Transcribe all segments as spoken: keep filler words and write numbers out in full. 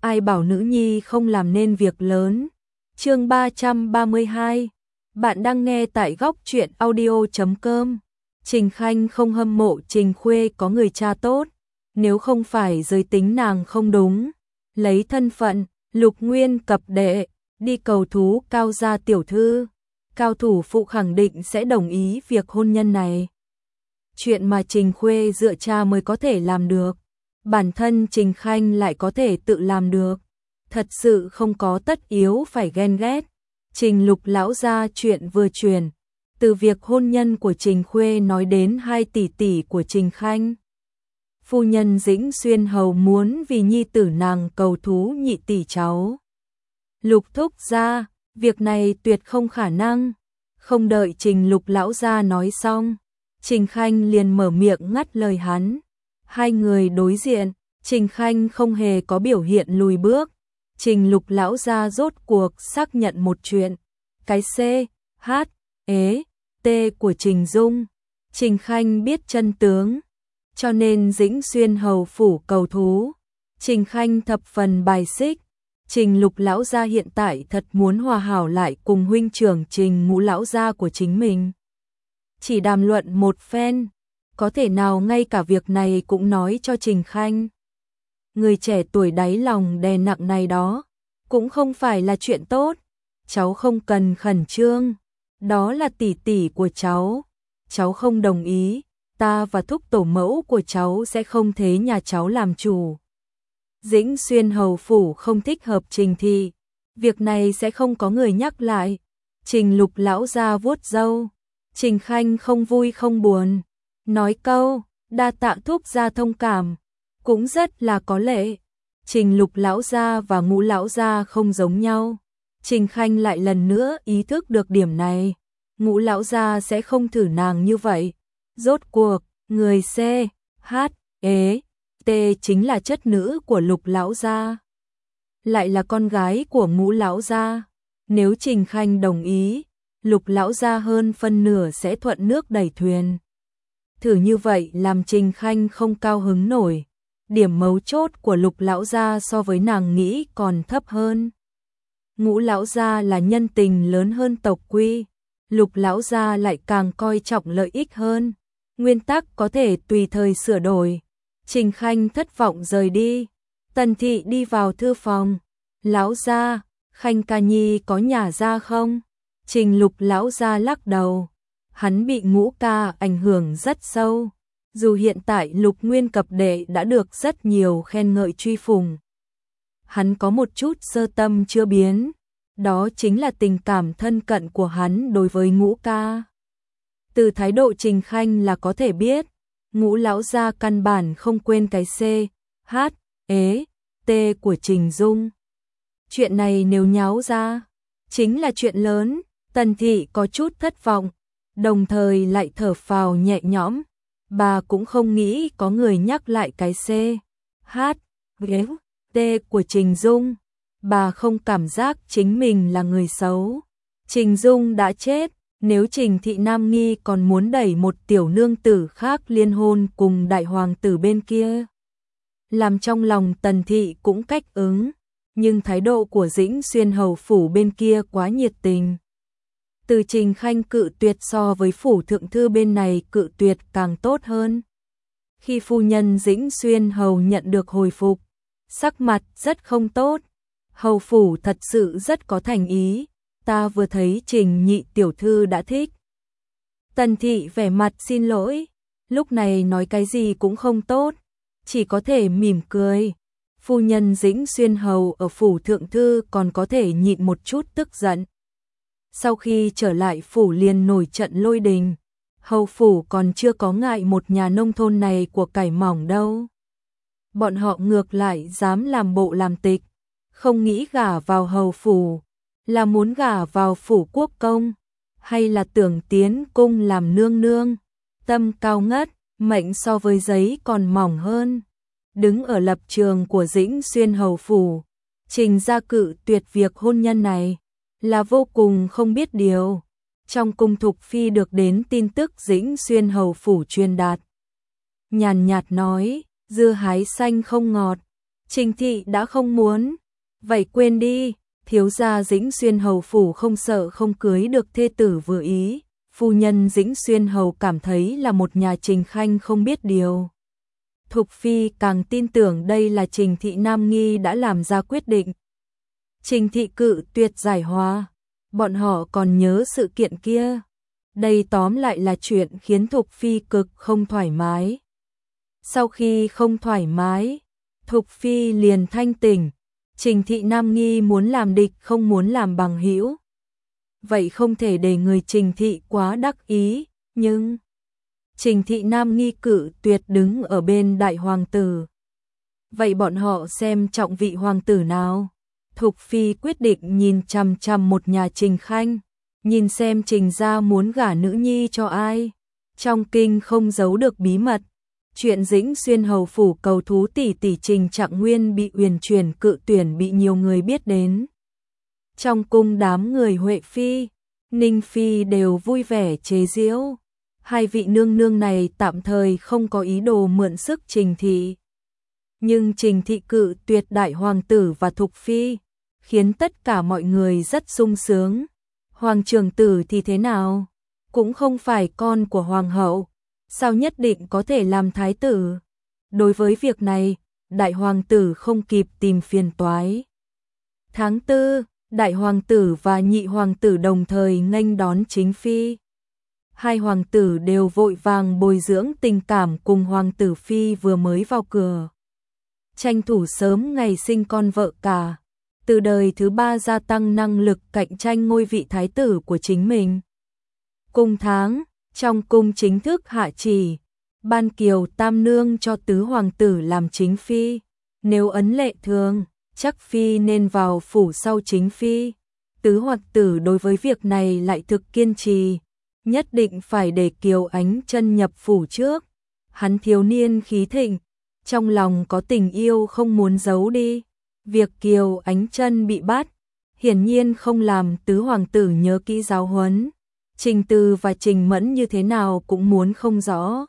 ai bảo nữ nhi không làm nên việc lớn. Chương ba trăm ba mươi hai. Bạn đang nghe tại góc truyện audio chấm com. Trình Khanh không hâm mộ Trình Khuê có người cha tốt, nếu không phải giới tính nàng không đúng, lấy thân phận Lục Nguyên cập đệ đi cầu thú Cao gia tiểu thư, Cao thủ phụ khẳng định sẽ đồng ý việc hôn nhân này. Chuyện mà Trình Khuê dựa cha mới có thể làm được, bản thân Trình Khanh lại có thể tự làm được, thật sự không có tất yếu phải ghen ghét. Trình Lục lão gia chuyện vừa truyền, từ việc hôn nhân của Trình Khuê nói đến hai tỷ tỷ của Trình Khanh. Phu nhân Dĩnh Xuyên hầu muốn vì nhi tử nàng cầu thú nhị tỷ cháu. Lục thúc gia, việc này tuyệt không khả năng. Không đợi Trình Lục lão gia nói xong, Trình Khanh liền mở miệng ngắt lời hắn. Hai người đối diện, Trình Khanh không hề có biểu hiện lùi bước. Trình Lục lão gia rốt cuộc xác nhận một chuyện, cái C, H, ế, T của Trình Dung. Trình Khanh biết chân tướng, cho nên Dĩnh Xuyên hầu phủ cầu thú, Trình Khanh thập phần bài xích. Trình Lục lão gia hiện tại thật muốn hòa hảo lại cùng huynh trưởng Trình Ngũ lão gia của chính mình. Chỉ đàm luận một phen, có thể nào ngay cả việc này cũng nói cho Trình Khanh. Người trẻ tuổi đáy lòng đè nặng này đó, cũng không phải là chuyện tốt. Cháu không cần khẩn trương, đó là tỷ tỷ của cháu. Cháu không đồng ý, ta và thúc tổ mẫu của cháu sẽ không thế nhà cháu làm chủ. Dĩnh Xuyên hầu phủ không thích hợp Trình thị, việc này sẽ không có người nhắc lại. Trình Lục lão gia vuốt râu, Trình Khanh không vui không buồn, nói câu đa tạ thúc gia thông cảm, cũng rất là có lệ. Trình Lục lão gia và Ngũ lão gia không giống nhau. Trình Khanh lại lần nữa ý thức được điểm này. Ngũ lão gia sẽ không thử nàng như vậy. Rốt cuộc, người C, H, ế, T chính là chất nữ của Lục lão gia, lại là con gái của Ngũ lão gia. Nếu Trình Khanh đồng ý, Lục lão gia hơn phân nửa sẽ thuận nước đẩy thuyền. Thử như vậy làm Trình Khanh không cao hứng nổi. Điểm mấu chốt của Lục lão gia so với nàng nghĩ còn thấp hơn. Ngũ lão gia là nhân tình lớn hơn tộc quy, Lục lão gia lại càng coi trọng lợi ích hơn. Nguyên tắc có thể tùy thời sửa đổi. Trình Khanh thất vọng rời đi. Tần thị đi vào thư phòng. Lão gia, Khanh ca nhi có nhà ra không? Trình Lục lão gia lắc đầu. Hắn bị Ngũ ca ảnh hưởng rất sâu. Dù hiện tại Lục Nguyên cập đệ đã được rất nhiều khen ngợi truy phùng, hắn có một chút sơ tâm chưa biến, đó chính là tình cảm thân cận của hắn đối với Ngũ ca. Từ thái độ Trình Khanh là có thể biết, Ngũ lão gia căn bản không quên cái C, H, ế, T của Trình Dung. Chuyện này nếu nháo ra, chính là chuyện lớn. Tần thị có chút thất vọng, đồng thời lại thở phào nhẹ nhõm. Bà cũng không nghĩ có người nhắc lại cái C, H, ế, T của Trình Dung. Bà không cảm giác chính mình là người xấu. Trình Dung đã chết, nếu Trình thị nam nghi còn muốn đẩy một tiểu nương tử khác liên hôn cùng đại hoàng tử bên kia, làm trong lòng Tần thị cũng cách ứng. Nhưng thái độ của Dĩnh Xuyên hầu phủ bên kia quá nhiệt tình. Từ Trình Khanh cự tuyệt so với phủ thượng thư bên này cự tuyệt càng tốt hơn. Khi phu nhân Dĩnh Xuyên hầu nhận được hồi phục, sắc mặt rất không tốt. Hầu phủ thật sự rất có thành ý, ta vừa thấy Trình nhị tiểu thư đã thích. Tần thị vẻ mặt xin lỗi, lúc này nói cái gì cũng không tốt, chỉ có thể mỉm cười. Phu nhân Dĩnh Xuyên hầu ở phủ thượng thư còn có thể nhịn một chút tức giận. Sau khi trở lại phủ liền nổi trận lôi đình. Hầu phủ còn chưa có ngại một nhà nông thôn này của cải mỏng đâu. Bọn họ ngược lại dám làm bộ làm tịch, không nghĩ gả vào hầu phủ, là muốn gả vào phủ quốc công, hay là tưởng tiến cung làm nương nương. Tâm cao ngất, mệnh so với giấy còn mỏng hơn. Đứng ở lập trường của Dĩnh Xuyên hầu phủ, Trình gia cự tuyệt việc hôn nhân này là vô cùng không biết điều. Trong cung Thục Phi được đến tin tức Dĩnh Xuyên hầu phủ truyền đạt, nhàn nhạt nói, dưa hái xanh không ngọt. Trình thị đã không muốn, vậy quên đi, thiếu gia Dĩnh Xuyên hầu phủ không sợ không cưới được thê tử vừa ý, phu nhân Dĩnh Xuyên hầu cảm thấy là một nhà Trình Khanh không biết điều. Thục phi càng tin tưởng đây là Trình thị nam nghi đã làm ra quyết định. Trình thị cự tuyệt giải hòa, bọn họ còn nhớ sự kiện kia. Đây tóm lại là chuyện khiến Thục phi cực không thoải mái. Sau khi không thoải mái, Thục phi liền thanh tỉnh. Trình thị nam nghi muốn làm địch không muốn làm bằng hữu. Vậy không thể để người Trình thị quá đắc ý, nhưng Trình thị nam nghi cự tuyệt đứng ở bên đại hoàng tử. Vậy bọn họ xem trọng vị hoàng tử nào? Thục phi quyết định nhìn chằm chằm một nhà Trình Khanh, nhìn xem Trình gia muốn gả nữ nhi cho ai. Trong kinh không giấu được bí mật, chuyện Dĩnh Xuyên hầu phủ cầu thú tỷ tỷ Trình Trạng Nguyên bị Uyển Chuyển cự tuyển bị nhiều người biết đến. Trong cung đám người Huệ phi, Ninh phi đều vui vẻ chế giễu. Hai vị nương nương này tạm thời không có ý đồ mượn sức Trình thị. Nhưng Trình thị cự tuyệt đại hoàng tử và Thục phi, khiến tất cả mọi người rất sung sướng. Hoàng trưởng tử thì thế nào? Cũng không phải con của hoàng hậu, sao nhất định có thể làm thái tử? Đối với việc này, đại hoàng tử không kịp tìm phiền toái. Tháng tư, đại hoàng tử và nhị hoàng tử đồng thời nghênh đón chính phi. Hai hoàng tử đều vội vàng bồi dưỡng tình cảm cùng hoàng tử phi vừa mới vào cửa. Tranh thủ sớm ngày sinh con vợ cả, từ đời thứ ba gia tăng năng lực cạnh tranh ngôi vị thái tử của chính mình. Cùng tháng, trong cung chính thức hạ chỉ, ban Kiều Tam Nương cho tứ hoàng tử làm chính phi. Nếu ấn lệ thường, chắc phi nên vào phủ sau chính phi. Tứ hoàng tử đối với việc này lại thực kiên trì, nhất định phải để Kiều Ánh Chân nhập phủ trước. Hắn thiếu niên khí thịnh, trong lòng có tình yêu không muốn giấu đi. Việc Kiều Ánh Chân bị bắt, hiển nhiên không làm tứ hoàng tử nhớ kỹ giáo huấn. Trình Từ và Trình Mẫn như thế nào cũng muốn không rõ.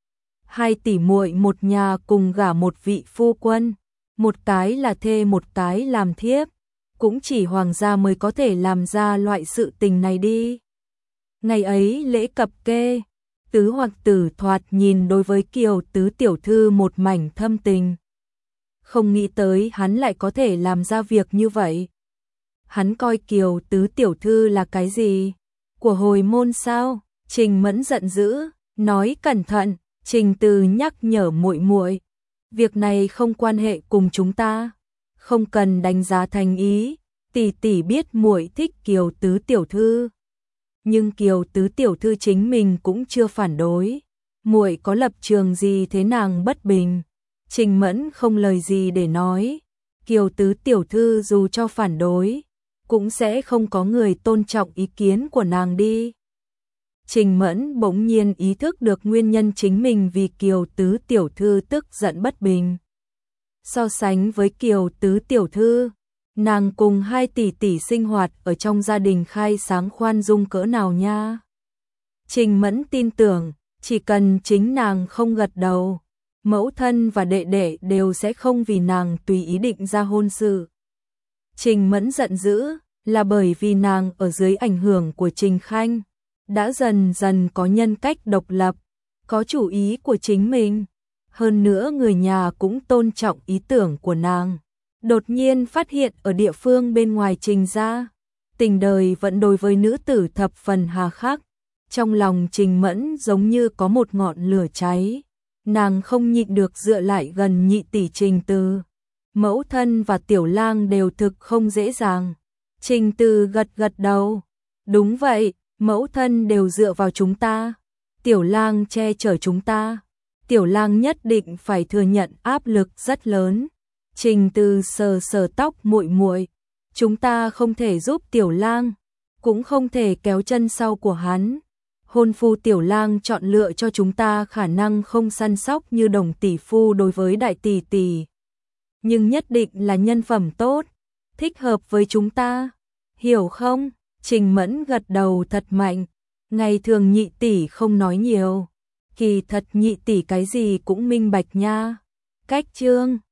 Hai tỷ muội một nhà cùng gả một vị phu quân, một cái là thê một cái làm thiếp, cũng chỉ hoàng gia mới có thể làm ra loại sự tình này đi. Ngày ấy lễ cập kê, tứ hoàng tử thoạt nhìn đối với Kiều tứ tiểu thư một mảnh thâm tình. Không nghĩ tới hắn lại có thể làm ra việc như vậy. Hắn coi Kiều tứ tiểu thư là cái gì? Của hồi môn sao? Trình Mẫn giận dữ, nói cẩn thận. Trình Từ nhắc nhở muội muội, việc này không quan hệ cùng chúng ta, không cần đánh giá thành ý. Tỷ tỷ biết muội thích Kiều tứ tiểu thư, nhưng Kiều tứ tiểu thư chính mình cũng chưa phản đối. Muội có lập trường gì thế nàng bất bình? Trình Mẫn không lời gì để nói. Kiều tứ tiểu thư dù cho phản đối, cũng sẽ không có người tôn trọng ý kiến của nàng đi. Trình Mẫn bỗng nhiên ý thức được nguyên nhân chính mình vì Kiều tứ tiểu thư tức giận bất bình. So sánh với Kiều tứ tiểu thư, nàng cùng hai tỷ tỷ sinh hoạt ở trong gia đình khai sáng khoan dung cỡ nào nha. Trình Mẫn tin tưởng, chỉ cần chính nàng không gật đầu, mẫu thân và đệ đệ đều sẽ không vì nàng tùy ý định ra hôn sự. Trình Mẫn giận dữ là bởi vì nàng ở dưới ảnh hưởng của Trình Khanh, đã dần dần có nhân cách độc lập, có chủ ý của chính mình. Hơn nữa người nhà cũng tôn trọng ý tưởng của nàng. Đột nhiên phát hiện ở địa phương bên ngoài Trình gia, tình đời vẫn đối với nữ tử thập phần hà khắc. Trong lòng Trình Mẫn giống như có một ngọn lửa cháy. Nàng không nhịn được dựa lại gần nhị tỷ Trình Từ. Mẫu thân và Tiểu Lang đều thực không dễ dàng. Trình Từ gật gật đầu. Đúng vậy, mẫu thân đều dựa vào chúng ta. Tiểu Lang che chở chúng ta. Tiểu Lang nhất định phải thừa nhận áp lực rất lớn. Trình Từ sờ sờ tóc muội muội, chúng ta không thể giúp Tiểu Lang, cũng không thể kéo chân sau của hắn. Hôn phu Tiểu Lang chọn lựa cho chúng ta khả năng không săn sóc như Đồng tỷ phu đối với đại tỷ tỷ, nhưng nhất định là nhân phẩm tốt, thích hợp với chúng ta. Hiểu không? Trình Mẫn gật đầu thật mạnh. Ngày thường nhị tỷ không nói nhiều, kỳ thật nhị tỷ cái gì cũng minh bạch nha. Cách chương